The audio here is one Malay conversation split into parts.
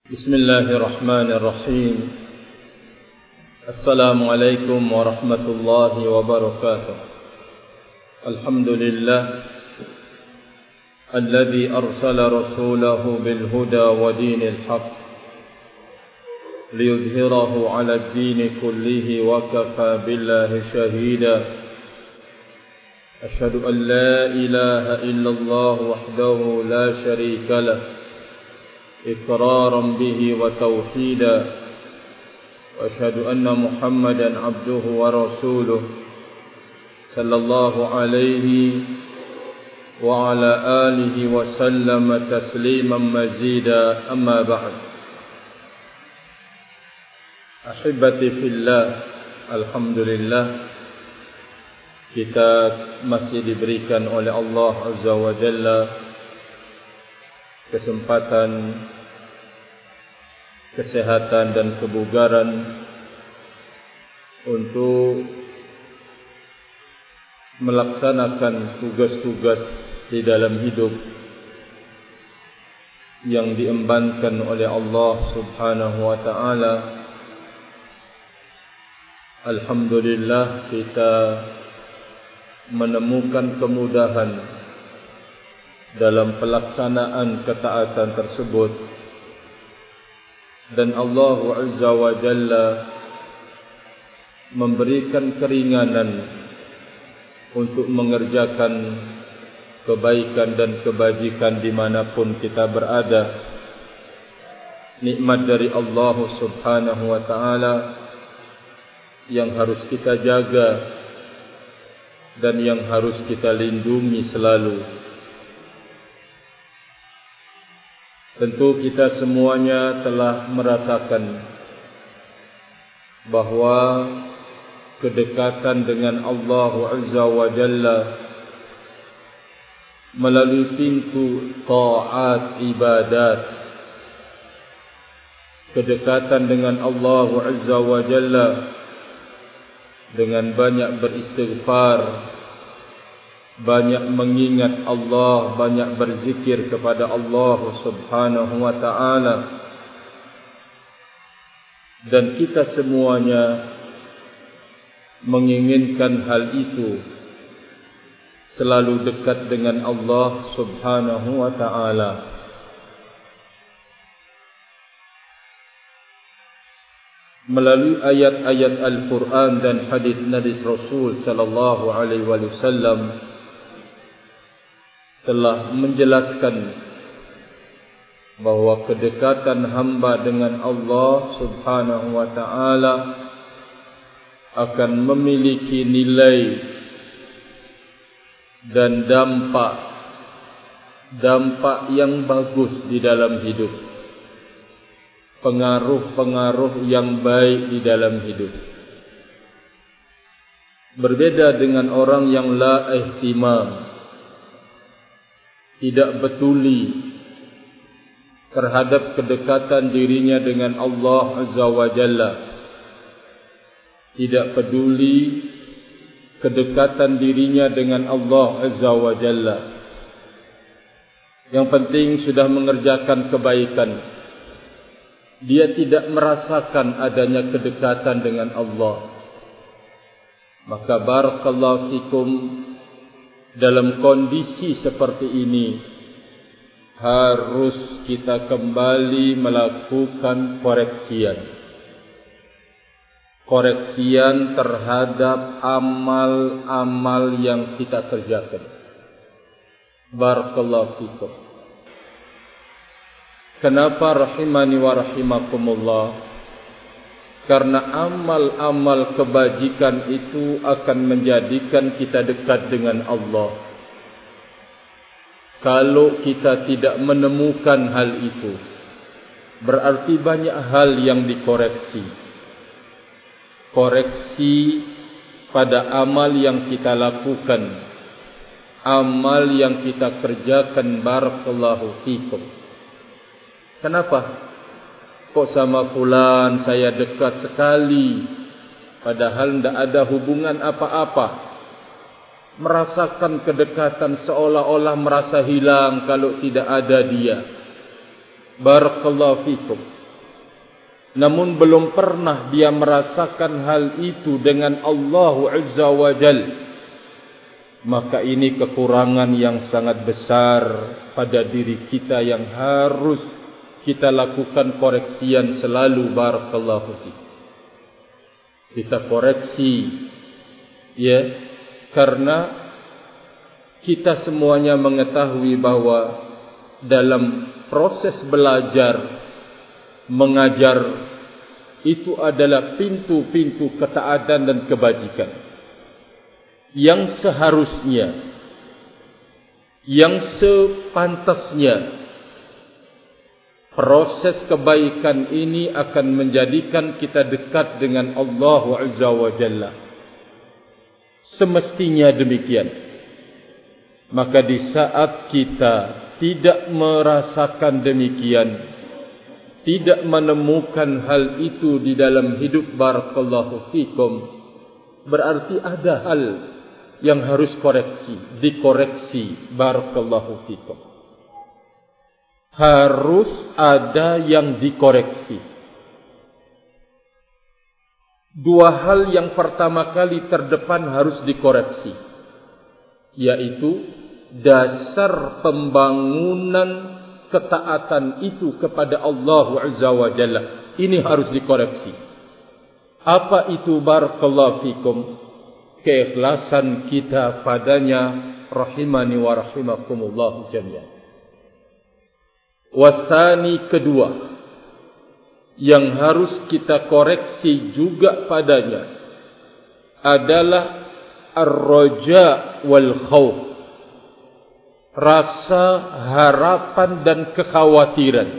بسم الله الرحمن الرحيم. السلام عليكم ورحمة الله وبركاته. الحمد لله الذي أرسل رسوله بالهدى ودين الحق ليظهره على الدين كله وكفى بالله شهيدا. أشهد أن لا إله إلا الله وحده لا شريك له إقرارا به وتوحيدا، وأشهد أن محمدا عبده ورسوله صلى الله عليه وعلى آله وسلم تسليما مزيدا. أما بعد، أحبتي في الله، alhamdulillah kita masih diberikan oleh Allah Azza wa Jalla kesempatan, kesehatan dan kebugaran untuk melaksanakan tugas-tugas di dalam hidup yang diembankan oleh Allah Subhanahu wa taala. Alhamdulillah kita menemukan kemudahan dalam pelaksanaan ketaatan tersebut, dan Allah Azza wa Jalla memberikan keringanan untuk mengerjakan kebaikan dan kebajikan dimanapun kita berada. Nikmat dari Allah Subhanahu wa ta'ala yang harus kita jaga dan yang harus kita lindungi selalu. Tentu kita semuanya telah merasakan bahwa kedekatan dengan Allah Azza wa Jalla melalui pintu taat ibadat, kedekatan dengan Allah Azza wa Jalla dengan banyak beristighfar, banyak mengingat Allah, banyak berzikir kepada Allah Subhanahu wa ta'ala. Dan kita semuanya menginginkan hal itu, selalu dekat dengan Allah Subhanahu wa ta'ala. Melalui ayat-ayat Al-Quran dan hadis Nabi Rasul sallallahu alaihi wasallam telah menjelaskan bahwa kedekatan hamba dengan Allah Subhanahu wa ta'ala akan memiliki nilai dan dampak yang bagus di dalam hidup, pengaruh-pengaruh yang baik di dalam hidup. Berbeda dengan orang yang la ihtimam, tidak betuli terhadap kedekatan dirinya dengan Allah Azza wa Jalla, tidak peduli kedekatan dirinya dengan Allah Azza wa Jalla. Yang penting sudah mengerjakan kebaikan, dia tidak merasakan adanya kedekatan dengan Allah. Maka barakallahu fikum, dalam kondisi seperti ini harus kita kembali melakukan koreksian terhadap amal-amal yang kita kerjakan. Barakallahu fikum. Kenapa rahimani wa rahimakumullah? Karena amal-amal kebajikan itu akan menjadikan kita dekat dengan Allah. Kalau kita tidak menemukan hal itu, berarti banyak hal yang dikoreksi. Koreksi pada amal yang kita lakukan, amal yang kita kerjakan. Barakallahu fikum. Kenapa? Kok sama fulan saya dekat sekali, padahal tidak ada hubungan apa-apa. Merasakan kedekatan seolah-olah merasa hilang kalau tidak ada dia. Barakallahu fikum. namun belum pernah dia merasakan hal itu dengan Allah Azza wa Jal, maka ini kekurangan yang sangat besar pada diri kita yang harus kita lakukan koreksian selalu. Barakallahu fiik. Kita koreksi, ya, karena kita semuanya mengetahui bahwa dalam proses belajar, mengajar, itu adalah pintu-pintu ketaatan dan kebajikan yang seharusnya, yang sepantasnya. Proses kebaikan ini akan menjadikan kita dekat dengan Allah Azza wa Jalla. Semestinya demikian. Maka di saat kita tidak merasakan demikian, tidak menemukan hal itu di dalam hidup, barakallahu fikum, berarti ada hal yang harus dikoreksi, barakallahu fikum. Harus ada yang dikoreksi. Dua hal yang pertama kali terdepan harus dikoreksi, yaitu dasar pembangunan ketaatan itu kepada Allah Azza wa Jalla. Ini harus dikoreksi. Apa itu, barakallahu fikum? Keikhlasan kita padanya, rahimani wa rahimakumullah jami'an. Wasani, kedua, yang harus kita koreksi juga padanya adalah ar-raja wal khauf. Rasa harapan dan kekhawatiran.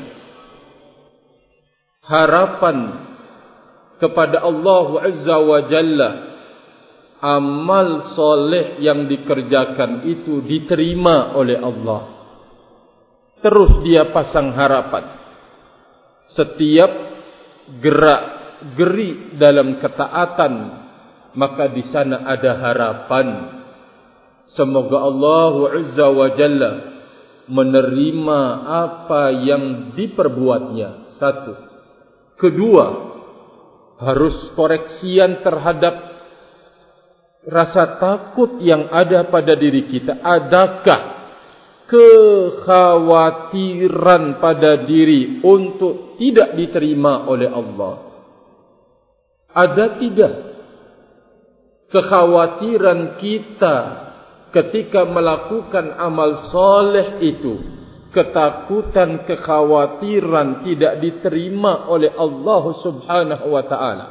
Harapan kepada Allah Azza wa Jalla, amal soleh yang dikerjakan itu diterima oleh Allah. Terus dia pasang harapan. Setiap gerak geri dalam ketaatan, maka di sana ada harapan. Semoga Allah Azza wa Jalla menerima apa yang diperbuatnya. Satu. Kedua, harus koreksian terhadap rasa takut yang ada pada diri kita. Adakah kekhawatiran pada diri untuk tidak diterima oleh Allah? Ada tidak kekhawatiran kita ketika melakukan amal soleh itu, ketakutan, kekhawatiran tidak diterima oleh Allah Subhanahu wa ta'ala?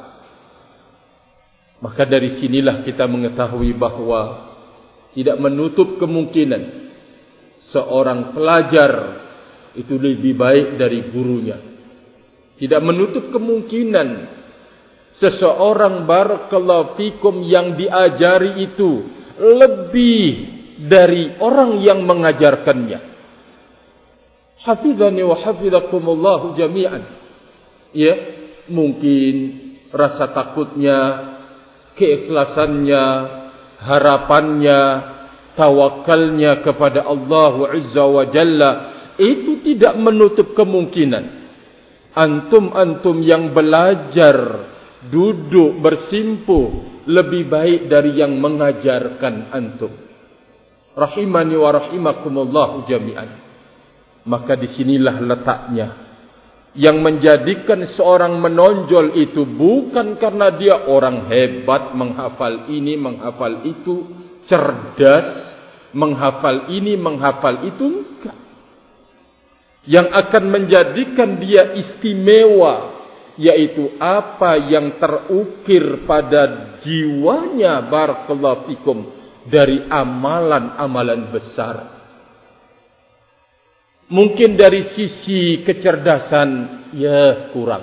Maka dari sinilah kita mengetahui bahwa tidak menutup kemungkinan seorang pelajar itu lebih baik dari gurunya. Tidak menutup kemungkinan seseorang, barakallahu fikum, yang diajari itu lebih dari orang yang mengajarkannya. Hafizani wa hafizakumullah jami'an. Ya, mungkin rasa takutnya, keikhlasannya, harapannya, tawakalnya kepada Allah Azza wa Jalla itu tidak menutup kemungkinan antum yang belajar, duduk bersimpuh, lebih baik dari yang mengajarkan antum. Rahimani wa rahimakumullah jami'an. Maka disinilah letaknya. Yang menjadikan seorang menonjol itu bukan karena dia orang hebat, menghafal ini, menghafal itu, cerdas, menghafal ini, menghafal itu, enggak. Yang akan menjadikan dia istimewa, yaitu apa yang terukir pada jiwanya, barakallahu fikum, dari amalan-amalan besar. Mungkin dari sisi kecerdasan, ya kurang.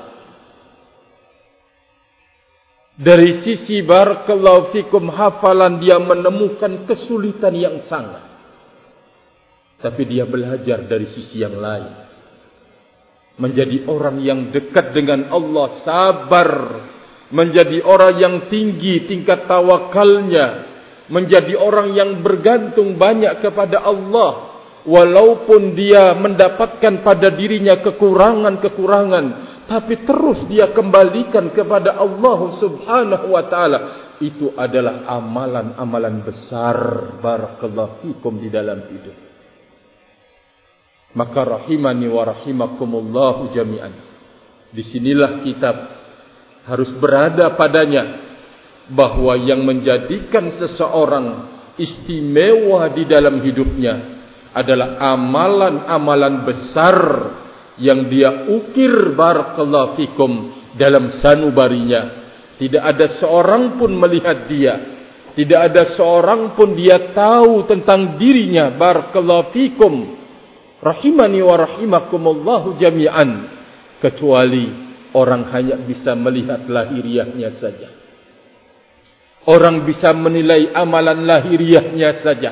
Dari sisi, barakallahu fikum, hafalan dia menemukan kesulitan yang sangat. Tapi dia belajar dari sisi yang lain. Menjadi orang yang dekat dengan Allah, sabar. Menjadi orang yang tinggi tingkat tawakalnya. Menjadi orang yang bergantung banyak kepada Allah. Walaupun dia mendapatkan pada dirinya kekurangan-kekurangan. tapi terus dia kembalikan kepada Allah Subhanahu wa taala, itu adalah amalan-amalan besar barakallahu fikum di dalam hidup. Maka rahimani wa rahimakumullahu jami'an. Disinilah kita harus berada padanya, bahwa yang menjadikan seseorang istimewa di dalam hidupnya adalah amalan-amalan besar yang dia ukir barakallahu fikum dalam sanubarinya. Tidak ada seorang pun melihat dia, tidak ada seorang pun dia tahu tentang dirinya barakallahu fikum rahimani wa rahimakumullahu jami'an, kecuali orang hanya bisa melihat lahiriahnya saja. Orang bisa menilai amalan lahiriahnya saja,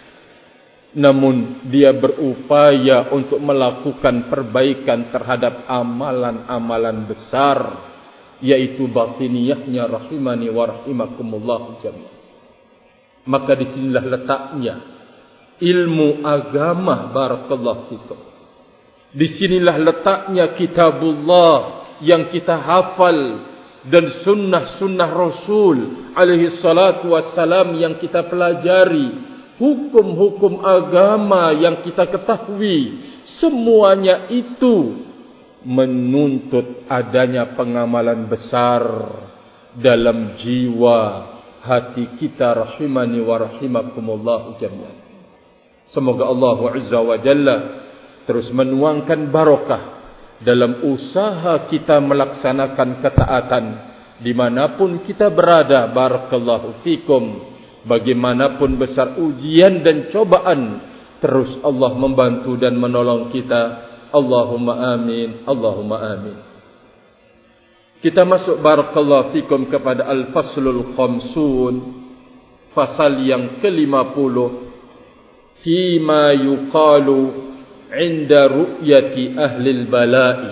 namun dia berupaya untuk melakukan perbaikan terhadap amalan-amalan besar, yaitu batiniyahnya rahimani wa rahimakumullah jami'an. Maka disinilah letaknya ilmu agama barakallahu fikum. Disinilah letaknya kitabullah yang kita hafal dan sunnah-sunnah Rasul alaihi salatu wassalam yang kita pelajari, hukum-hukum agama yang kita ketahui, semuanya itu menuntut adanya pengamalan besar dalam jiwa hati kita rahimani wa rahimakumullah jami'an. Semoga Allah Azza wa Jalla terus menuangkan barakah dalam usaha kita melaksanakan ketaatan dimanapun kita berada barakallahu fikum. Bagaimanapun besar ujian dan cobaan, terus Allah membantu dan menolong kita. Allahumma amin, Allahumma amin. Kita masuk barakallahu fikum kepada al-faslul khamsun, fasal yang ke-50, fima yuqalu inda ru'yati ahlil bala'i.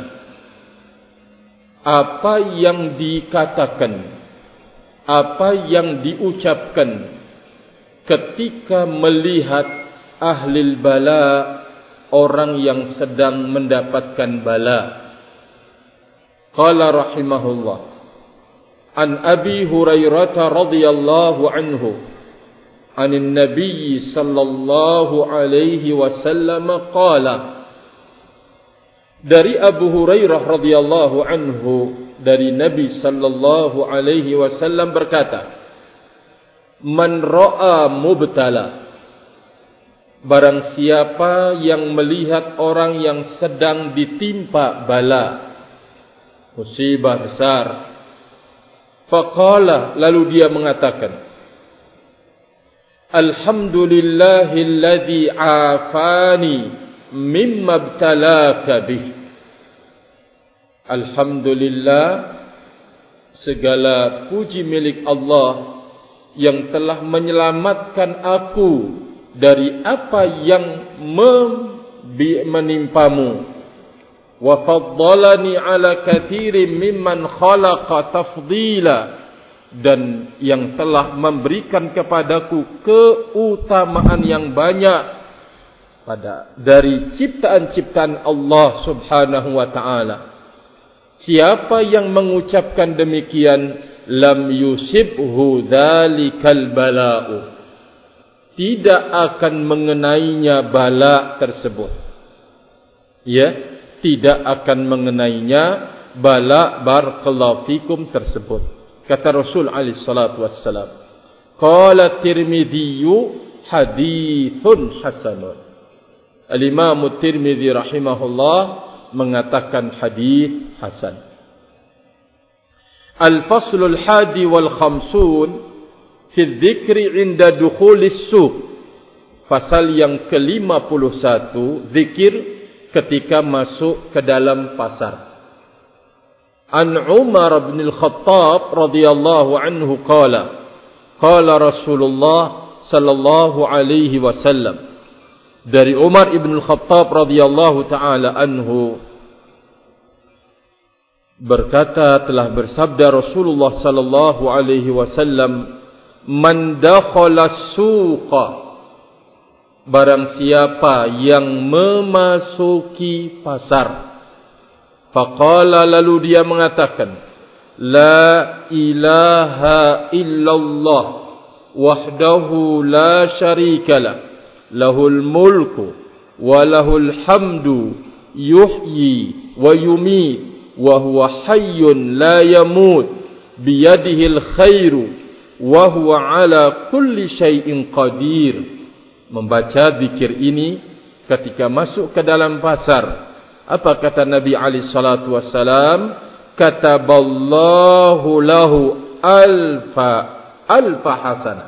Apa yang dikatakan, apa yang diucapkan ketika melihat ahlil bala, orang yang sedang mendapatkan bala. Qala rahimahullah, an Abi Hurairah radhiyallahu anhu, anin Nabi sallallahu alaihi wasallam qala, dari Abu Hurairah radhiyallahu anhu, dari Nabi sallallahu alaihi wasallam berkata, man ra'a mubtala, barang siapa yang melihat orang yang sedang ditimpa bala, musibah besar, faqala, lalu dia mengatakan, alhamdulillahilladzi afani mimma ibtalaka bih. Alhamdulillah, segala puji milik Allah yang telah menyelamatkan aku dari apa yang menimpamu. Wa faddalani ala katsirin mimman khalaqa tafdila, dan yang telah memberikan kepadaku keutamaan yang banyak dari ciptaan-ciptaan Allah Subhanahu wa taala. Siapa yang mengucapkan demikian, lam yusibhu dzalikal bala'u, tidak akan mengenainya bala tersebut. Ya, tidak akan mengenainya bala barakallahu fikum tersebut. Kata Rasul alaihi salatu wassalam, qala Tirmidzi hadithun hasanun. Al-Imam Tirmidzi rahimahullah mengatakan hadis hasan. Al-faslul hadi wal khamsun fi dzikri inda dukhulis suq, pasal yang ke-51, zikir ketika masuk ke dalam pasar. An Umar bin Al-Khattab radhiyallahu anhu qala, qala Rasulullah sallallahu alaihi wasallam, dari Umar ibn Al-Khattab radhiyallahu taala anhu berkata, telah bersabda Rasulullah sallallahu alaihi wasallam, man dakhala suqa, barang siapa yang memasuki pasar, Faqala, lalu dia mengatakan, la ilaha illallah wahdahu la syarikalah, lahul mulku wa lahul hamdu yuhyi wa yumit wa huwa hayyun la yamut biyadihil khairu wa huwa ala kulli syai'in qadir. Membaca zikir ini ketika masuk ke dalam pasar, apa kata Nabi alaihi salatu wassalam? Kataballahu lahu alfa hasanah.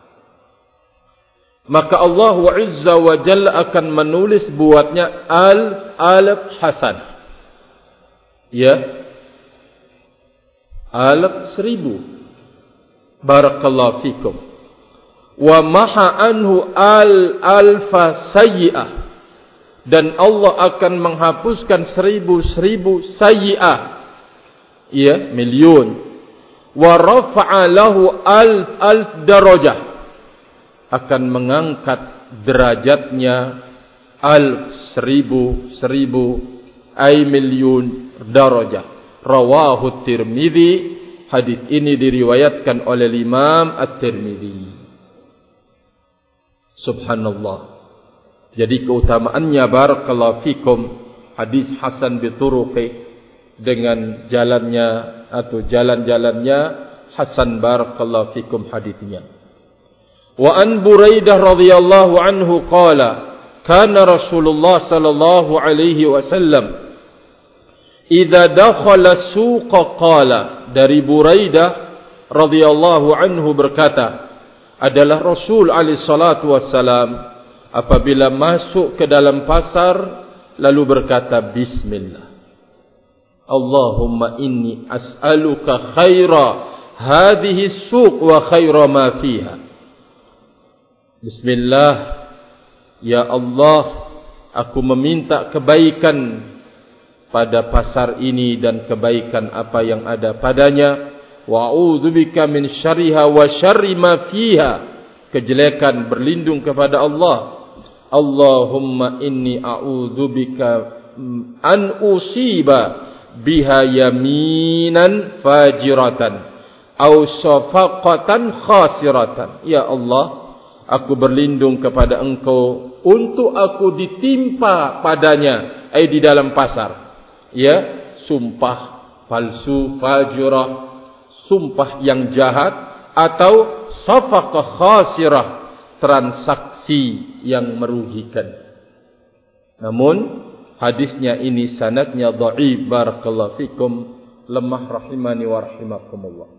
Maka Allah Azza wa Jalla akan menulis buatnya alf hasanah. Ya. Alf 1000. Barakallahu fikum. Wa maha anhu alfa sayyi'ah. Dan Allah akan menghapuskan 1000 sayyi'ah, ya, miliun. Wa rafa'a lahu alf darajah, akan mengangkat derajatnya seribu ay miliun darajah. Rawahu Tirmidzi. Hadis ini diriwayatkan oleh Imam At-Tirmidzi. Subhanallah. Jadi keutamaannya, barakallahu fikum, hadis hasan bituruqi, dengan jalannya atau jalan-jalannya hasan, barakallahu fikum hadisnya. Wa an Buraidah radhiyallahu anhu qala kana Rasulullah sallallahu alaihi wasallam idza dakhala suqa qala. Dari Buraidah radhiyallahu anhu berkata, adalah Rasul alaihi salatu wassalam apabila masuk ke dalam pasar lalu berkata bismillah. Allahumma inni as'aluka khaira hadhihi suq wa khaira ma fiha. Bismillah, ya Allah, aku meminta kebaikan pada pasar ini dan kebaikan apa yang ada padanya. Wa a'udzubika min syarriha wa syarri ma fiha. Kejelekan berlindung kepada Allah. Allahumma inni a'udzubika an usiba biha yaminan fajiratan aw safaqatan khasiratan. Ya Allah, aku berlindung kepada Engkau untuk aku ditimpa padanya, di dalam pasar, ya, sumpah palsu, fajirah, sumpah yang jahat, atau safaqah khasirah, transaksi yang merugikan. Namun hadisnya ini sanadnya dhaif, barakallahu fikum, lemah, rahimani wa rahimakumullah.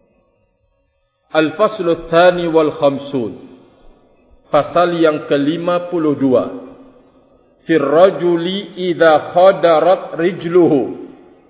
Al-faslu tsani wal khamsun. Pasal yang ke-52. Fir rajuli idza khadarat rijluhu.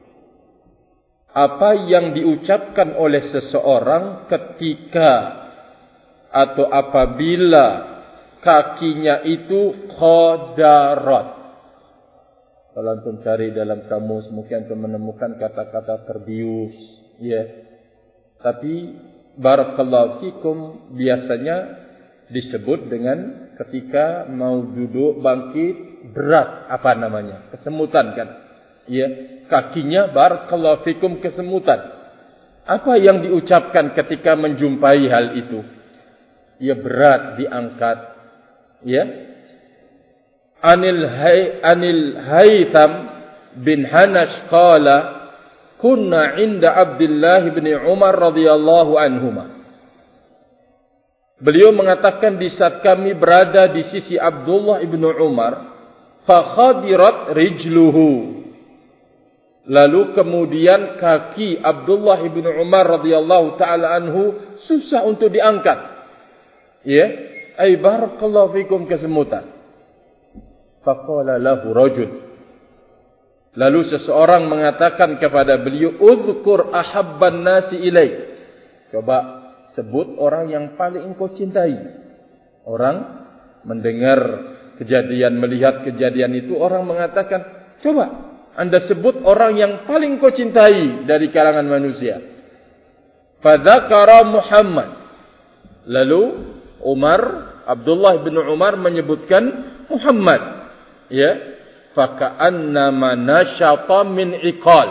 Apa yang diucapkan oleh seseorang ketika atau apabila kakinya itu khadarat. Kalau antum cari dalam kamus mungkin antum menemukan kata-kata terbius, ya. Tapi barakallahu fikum biasanya disebut dengan ketika mau duduk bangkit berat, apa namanya? Kesemutan kan? Ya, kakinya barakallahu fikum kesemutan. Apa yang diucapkan ketika menjumpai hal itu? Ya, berat diangkat. Ya. Anil Haytham bin Hanash qala kunna 'inda Abdullah bin Umar radhiyallahu anhuma. Beliau mengatakan di saat kami berada di sisi Abdullah bin Umar, fa khadirat rijluhu. Lalu kemudian kaki Abdullah bin Umar radhiyallahu taala anhu susah untuk diangkat. Ya, ay barakallahu fikum, kesemutan. Faqala lahu rajul. Lalu seseorang mengatakan kepada beliau, "Udzkur ahabban nasi ilaik." Coba sebut orang yang paling engkau cintai. Orang mendengar kejadian, melihat kejadian itu, orang mengatakan, "Coba Anda sebut orang yang paling engkau cintai dari kalangan manusia." Fadzakara Muhammad. Lalu Abdullah bin Umar menyebutkan Muhammad. Ya, faka'annama nasyata min iqal,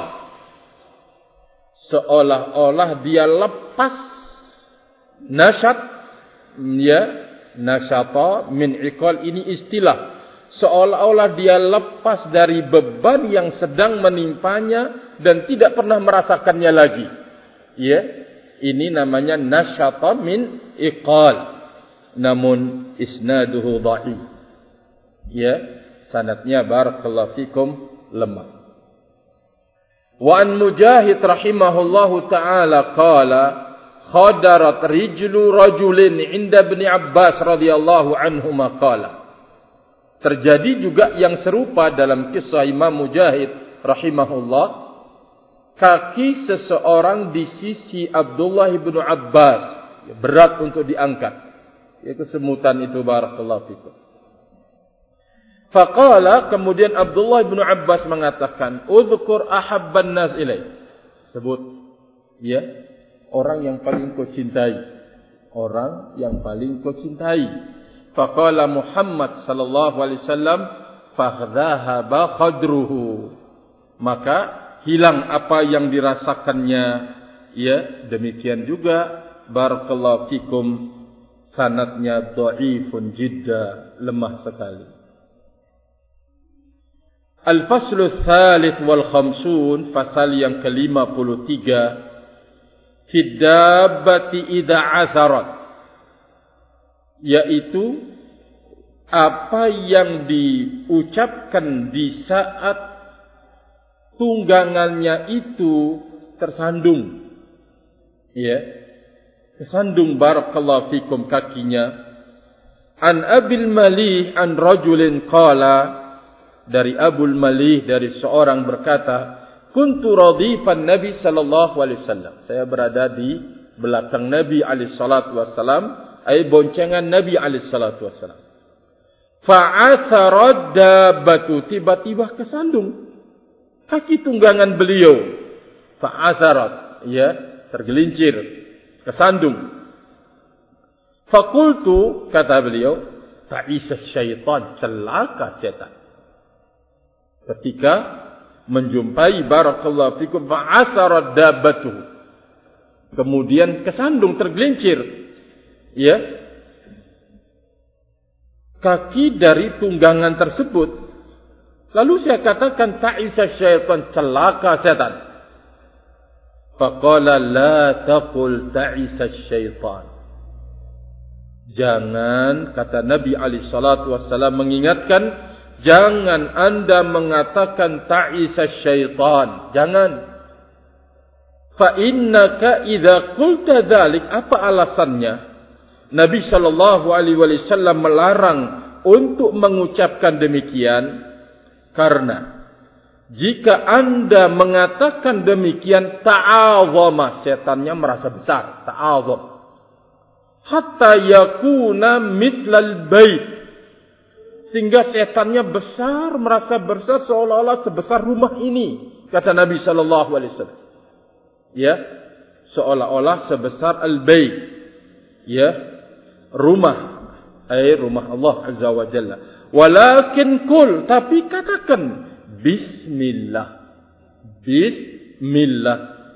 seolah-olah dia lepas. Nasyat, ya, nasyata min iqal ini istilah, seolah-olah dia lepas dari beban yang sedang menimpanya dan tidak pernah merasakannya lagi. Ya, ini namanya nasyata min iqal, namun isnaduhu dhaif. Ya, sanadnya barakallahu fikum lemah. Wa an Mujahid rahimahullahu taala qala khadarat rijlu rajulin inda Ibn Abbas radhiyallahu anhu maqala. Terjadi juga yang serupa dalam kisah Imam Mujahid rahimahullah, kaki seseorang di sisi Abdullah bin Abbas berat untuk diangkat, yaitu semutan itu barakallahu fikum. Faqala, kemudian Abdullah bin Abbas mengatakan, "Udhkur ahabban nas ilaik." Sebut, ya, orang yang paling kau cintai. Orang yang paling kau cintai. Faqala Muhammad sallallahu alaihi wasallam, "Fahdhahaba qadruhu." Maka hilang apa yang dirasakannya. Ya, demikian juga barakallahu fikum, sanadnya dhaifun jidda, lemah sekali. Al-Faslu Tsalits wal Khamsun, fasal yang ke-53, fi dabbati idza asarat, yaitu apa yang diucapkan di saat tunggangannya itu tersandung. Ya, tersandung barakallahu fikum kakinya. An Abil Malih an rajulin qala, dari Abul Malih, dari seorang berkata, kuntu radifan Nabi sallallahu alaihi wasallam, saya berada di belakang Nabi alaihi salatu wasallam, ai boncengan Nabi alaihi salatu wasallam. Fa'atharat dabbatu, tiba-tiba kesandung kaki tunggangan beliau. Fa'atharat, ya, tergelincir, kesandung. Faqultu, kata beliau, ta'isa syaitan, celaka setan. Ketika menjumpai barakallahu fikum fa'atharat dabbatu, kemudian kesandung, tergelincir, ya, kaki dari tunggangan tersebut. Lalu saya katakan, ta'isa syaitan, celaka setan. Faqala la taqul ta'isa syaitan. Jangan, kata Nabi alaihi salatu wassalam mengingatkan, jangan anda mengatakan ta'isa syaitan. Jangan. Fa innaka idza qulta dzalik, apa alasannya? Nabi sallallahu alaihi wasallam melarang untuk mengucapkan demikian, karena jika anda mengatakan demikian, ta'azama, setannya merasa besar, ta'azam, hatta yakuna mithlal bait, sehingga setannya besar, merasa besar, seolah-olah sebesar rumah ini, kata Nabi sallallahu alaihi wasallam. Ya, seolah-olah sebesar al-bait, ya, rumah, rumah Allah azza wa jalla. Walakin kul, tapi katakan bismillah. Bismillah.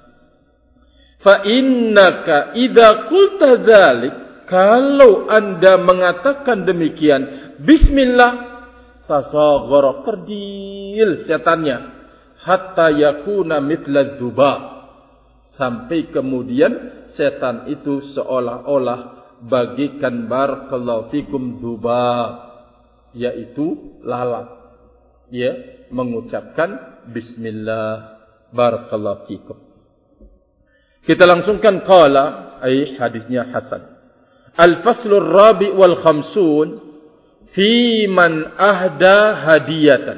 Fa innaka idza qulta dzalik, kalau anda mengatakan demikian, bismillah, tasaghara, kerdil setannya, hatta yakuna mithla dzubab, sampai kemudian setan itu seolah-olah bagikan barakallahu fikum dzubab, yaitu lalat, ya, mengucapkan bismillah, barakallahu fikum. Kita langsungkan qala, hadisnya hasan. Al-Faslu Rabi wal Khamsun, fi man ahda hadiyatan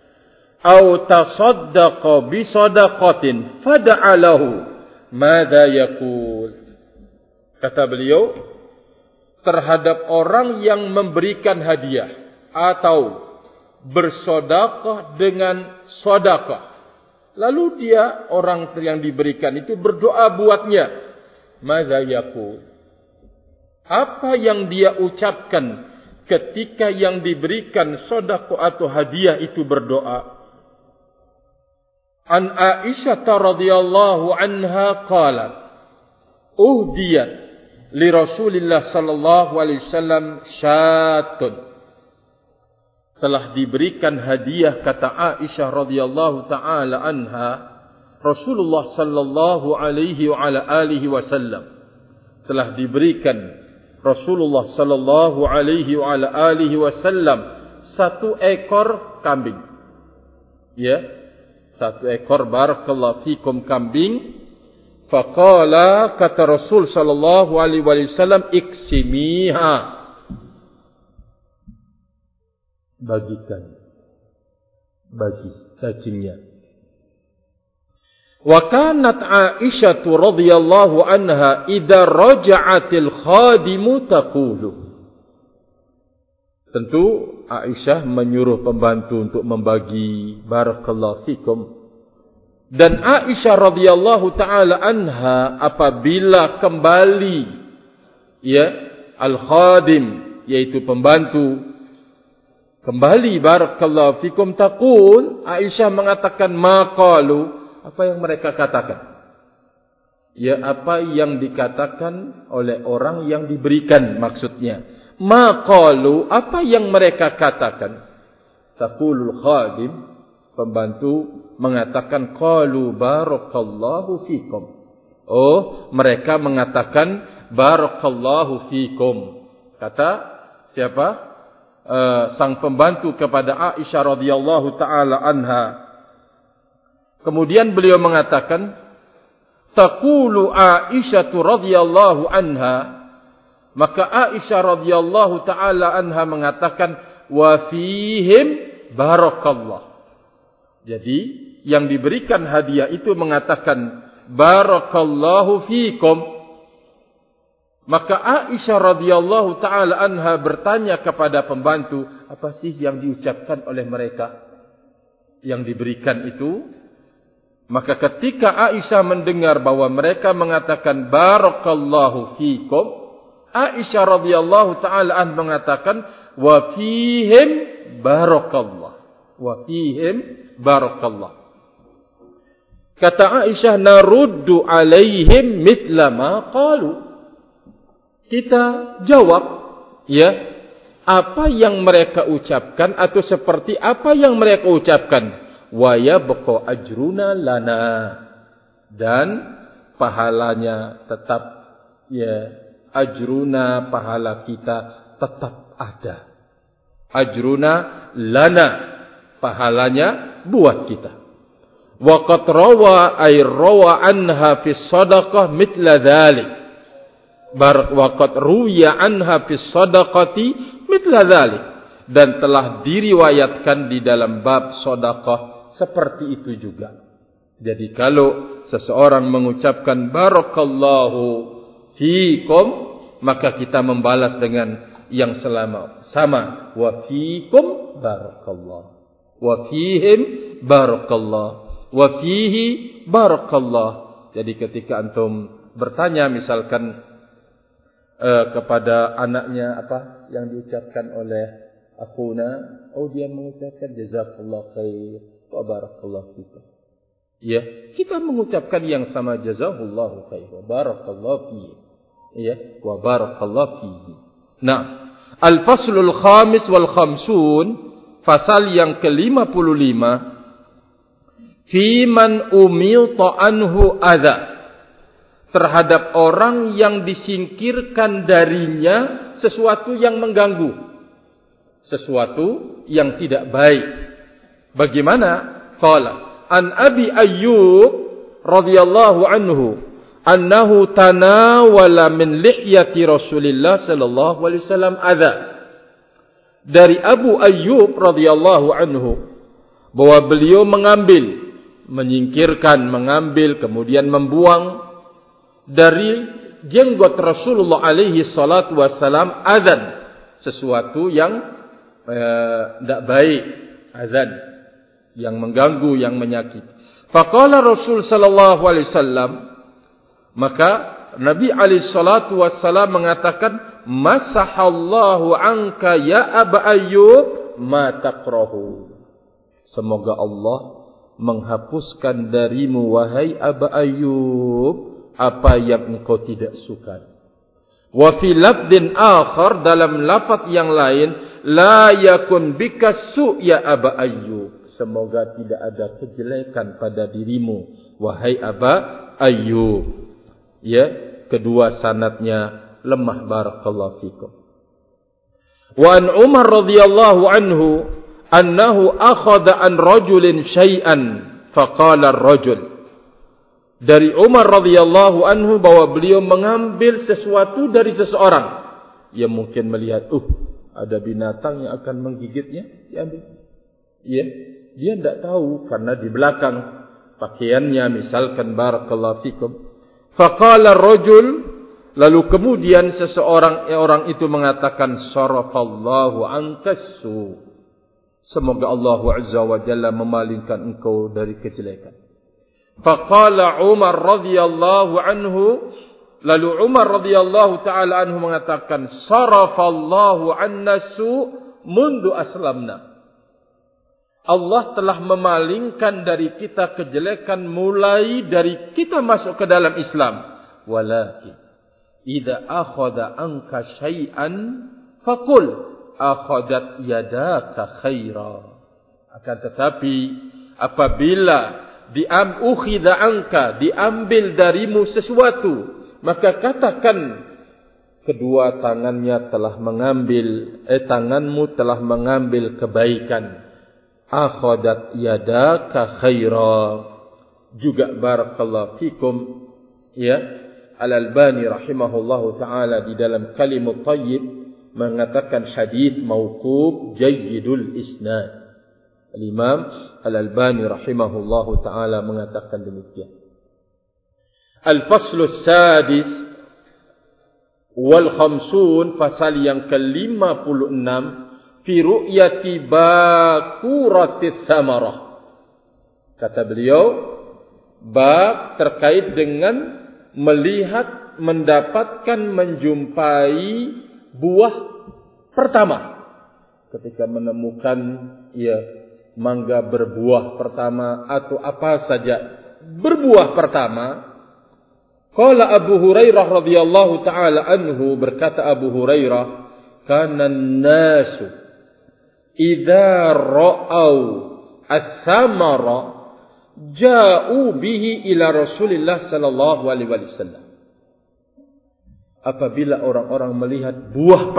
aw tasaddaqa bi sadaqatin fada'a lahu, madza yaqul. Kata beliau, terhadap orang yang memberikan hadiah atau bersedekah dengan sedekah, lalu dia, orang yang diberikan itu, berdoa buatnya, madza yaqul, apa yang dia ucapkan ketika yang diberikan sedekah atau hadiah itu berdoa. An Aisyah radhiyallahu anha qalat, uhdiyat li Rasulillah sallallahu alaihi wasallam syatun. Telah diberikan hadiah, kata Aisyah radhiyallahu taala anha, Rasulullah sallallahu alaihi wa ala alihi wasallam telah diberikan Rasulullah sallallahu alaihi wa ala alihi wasallam 1 ekor kambing. Ya, 1 ekor barakallahu fikum kambing. Faqala, kata Rasul sallallahu alaihi wasallam, iksimiha, bagikan, bagi dagingnya. Wa kanat Aisyah radhiyallahu anha idza raja'atil khadimu taqulu. Tentu Aisyah menyuruh pembantu untuk membagi, barakallahu fikum. Dan Aisyah radhiyallahu taala anha apabila kembali, ya, al-khadim yaitu pembantu kembali, barakallahu fikum, taqul, Aisyah mengatakan, maqalu, apa yang mereka katakan? Ya, apa yang dikatakan oleh orang yang diberikan maksudnya. Maqalu, apa yang mereka katakan? Taqulul khadim, pembantu mengatakan, qalu barakallahu fikum. Oh, mereka mengatakan barakallahu fikum. Kata siapa? Sang pembantu kepada Aisyah radhiyallahu taala anha. Kemudian beliau mengatakan, taqulu Aisyah radhiyallahu anha, maka Aisyah radhiyallahu taala anha mengatakan, wa fihim barakallah. Jadi yang diberikan hadiah itu mengatakan barakallahu fikum. Maka Aisyah radhiyallahu taala anha bertanya kepada pembantu, apa sih yang diucapkan oleh mereka yang diberikan itu? Maka ketika Aisyah mendengar bahwa mereka mengatakan barakallahu fikum, Aisyah radhiyallahu taala anha mengatakan wa fihim barakallah. Wa fihim barakallah. Kata Aisyah, naruddu alaihim mithla ma qalu. Kita jawab, ya, apa yang mereka ucapkan atau seperti apa yang mereka ucapkan. Wa yabqa ajruna lana, dan pahalanya tetap, ya, ajruna, pahala kita tetap ada. Ajruna lana, pahalanya buat kita. Wa qad rawa ay rawa anha fi sadaqah mithla dzalik. Wa qad ruwiya anha fi sadaqati mithla dzalik, dan telah diriwayatkan di dalam bab sedekah seperti itu juga. Jadi kalau seseorang mengucapkan barakallahu fikum, maka kita membalas dengan yang sama. Wa fikum barakallah. Wa fihim barakallah. Wa fihi barakallah. Jadi ketika antum bertanya misalkan kepada anaknya apa yang diucapkan oleh akhuna, oh dia mengucapkan jazakallah khair wa barakallahu fikum. Ya, kita mengucapkan yang sama, jazakallahu khair wa barakallahu fihi. Ya, wa barakallahu fihi. Nah, al-faslul khamis wal khamsun, fasal yang ke-55, fi man umilta anhu adza, terhadap orang yang disingkirkan darinya sesuatu yang mengganggu, sesuatu yang tidak baik. Bagaimana? Qala an Abi Ayyub radhiyallahu anhu annahu tanawala min lihyati Rasulillah sallallahu alaihi wasallam adza. Dari Abu Ayyub radhiyallahu anhu bahwa beliau menyingkirkan, mengambil, kemudian membuang dari jenggot Rasulullah alaihi salatu wasalam adzan, sesuatu yang tidak baik, adzan yang mengganggu, yang menyakiti. Faqala Rasul sallallahu alaihi wasallam, maka Nabi alaihi salatu wassalam mengatakan, masahallahu anka ya Aba Ayyub ma takrahu. Semoga Allah menghapuskan darimu wahai Aba Ayyub apa yang engkau tidak suka. Wa fi lafdin akhar, dalam lafaz yang lain, la yakun bika su' ya Aba Ayyub. Semoga tidak ada kejelekan pada dirimu wahai Aba Ayyub. Ya, kedua sanadnya lemah, barakallahu fikum. Wa an Umar radhiyallahu anhu annahu akhadha an rajulin syai'an faqala ar-rajul. Dari Umar radhiyallahu anhu bahwa beliau mengambil sesuatu dari seseorang. Ia mungkin melihat, ada binatang yang akan menggigitnya, diambil. Ya, dia tidak tahu karena di belakang pakaiannya misalkan, barakallahu fikum. Faqala ar-rajul, lalu kemudian orang itu mengatakan, sarafallahu ankasu. Semoga Allah Azza wa Jalla memalingkan engkau dari kejelekan. Faqala Umar radhiyallahu anhu, lalu Umar radhiyallahu taala anhu mengatakan, sarafallahu annasu mundu aslamna. Allah telah memalingkan dari kita kejelekan mulai dari kita masuk ke dalam Islam. Walakin idza akhadha anka syai'an faqul akhadat yadaka khaira. Akan tetapi apabila ukhidha anka, diambil darimu sesuatu, maka katakan kedua tangannya telah mengambil, tanganmu telah mengambil kebaikan. Akhadat yadaka khaira. Juga barakallahu fikum, ya, Al-Albani rahimahullahu taala di dalam Kalimut Thayyib mengatakan hadis mauquf jayyidul isnad. Al-Imam Al-Albani rahimahullahu ta'ala mengatakan demikian. Al-Faslus Sadis wal Khamsun, pasal yang ke-56, fi ru'yati bakuratis samarah. Kata beliau, bab terkait dengan melihat, mendapatkan, menjumpai buah pertama. Ketika menemukan, mangga berbuah pertama atau apa saja berbuah pertama. Qala Abu Hurairah radhiyallahu taala anhu, berkata Abu Hurairah, kana an-nasu idza ra'au ats-thamara ja'u bihi ila Rasulillah sallallahu alaihi wasallam. Apabila orang-orang melihat buah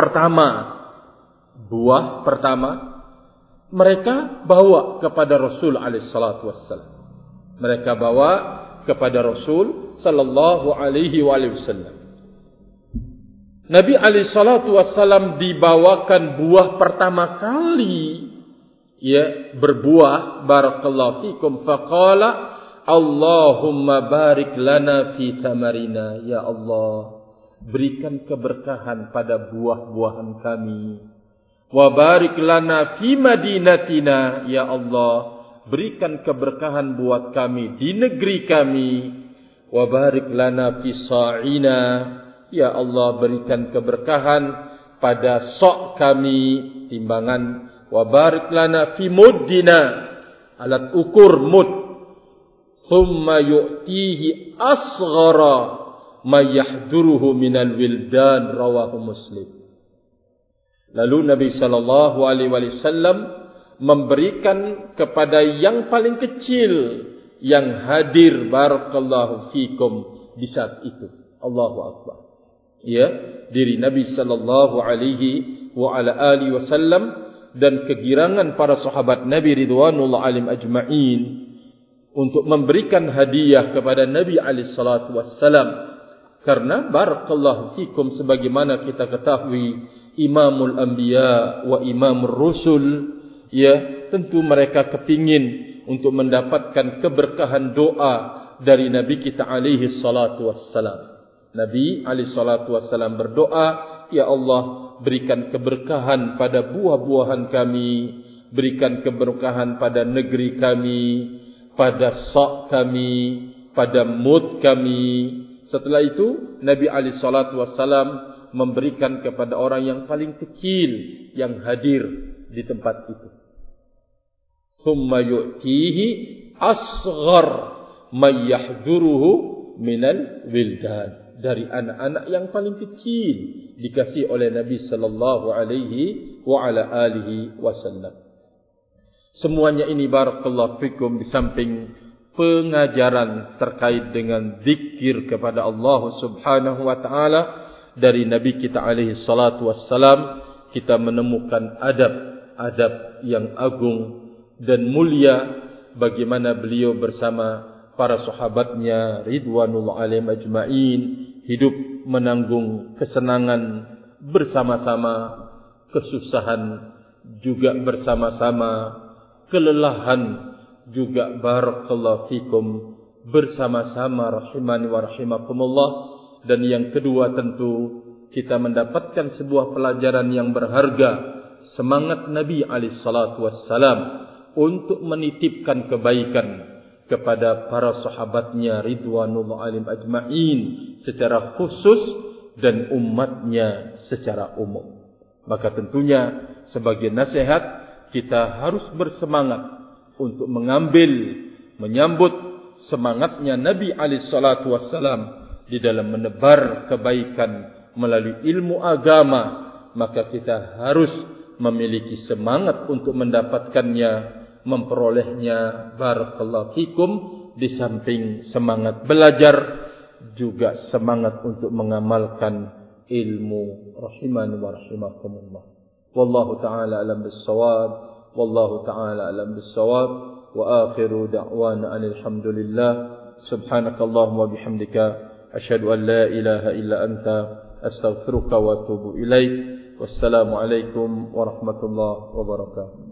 pertama, mereka bawa kepada Rasul alaihi salatu wassalam. Mereka bawa kepada Rasul sallallahu alaihi wasallam. Nabi alaihi salatu wassalam dibawakan buah pertama kali, berbuah, barakallahu fikum, faqala Allahumma barik lana fi tamarina. Ya Allah, berikan keberkahan pada buah-buahan kami. Wa barik lana fi madinatina. Ya Allah, berikan keberkahan buat kami di negeri kami. Wa barik lana fi sa'ina. Ya Allah, berikan keberkahan pada sok kami, timbangan. Wa barik lana fi muddina, alat ukur mud. Thumma yu'tihi asghara ma yahduruhu minal wildan, rawahu Muslim. Lalu Nabi sallallahu alaihi wasallam memberikan kepada yang paling kecil yang hadir, barakallahu fikum, di saat itu. Allahu akbar. Diri Nabi sallallahu alaihi wa ala alihi wasallam dan kegirangan para sahabat Nabi ridwanullah alaihim ajma'in untuk memberikan hadiah kepada Nabi alaihi salatu wassalam. Karena barakallahu fikum, sebagaimana kita ketahui, Imamul Anbiya wa Imamul Rusul, tentu mereka kepingin untuk mendapatkan keberkahan doa dari Nabi kita alaihi salatu wassalam. Nabi alaihi salatu wassalam berdoa, ya Allah, berikan keberkahan pada buah-buahan kami, berikan keberkahan pada negeri kami, pada sok kami, pada mud kami. Setelah itu Nabi alaihi salatu wassalam memberikan kepada orang yang paling kecil yang hadir di tempat itu. Summa yu'tihi asghar may yahduruhu minal wildan. Dari anak-anak yang paling kecil dikasih oleh Nabi sallallahu alaihi wa ala alihi wasallam. Semuanya ini barakallahu fikum di samping pengajaran terkait dengan zikir kepada Allah Subhanahu wa taala dari Nabi kita alaihi salatu wassalam, kita menemukan adab-adab yang agung dan mulia bagaimana beliau bersama para sahabatnya ridwanullah alaihim ajma'in hidup menanggung kesenangan bersama-sama, kesusahan juga bersama-sama, kelelahan juga barakallahu fikum bersama-sama rahimani wa rahimakumullah. Dan yang kedua tentu kita mendapatkan sebuah pelajaran yang berharga, semangat Nabi alaihi salatu wassalam untuk menitipkan kebaikan kepada para sahabatnya ridwanullah alaihim ajma'in secara khusus dan umatnya secara umum. Maka tentunya sebagai nasihat kita harus bersemangat untuk menyambut semangatnya Nabi alaihi salatu wassalam di dalam menebar kebaikan melalui ilmu agama. Maka kita harus memiliki semangat untuk mendapatkannya, memperolehnya barakallahu fikum. Di samping semangat belajar, juga semangat untuk mengamalkan ilmu rahimani wa rahimakumullah. Wallahu ta'ala alam bis-shawab. Wallahu ta'ala alam bis-shawab. Wa akhiru da'wana alhamdulillah. Subhanakallahumma bihamdika asyhadu an la ilaha illa anta astaghfiruka wa atubu ilaik. Wassalamu alaikum warahmatullahi wabarakatuh.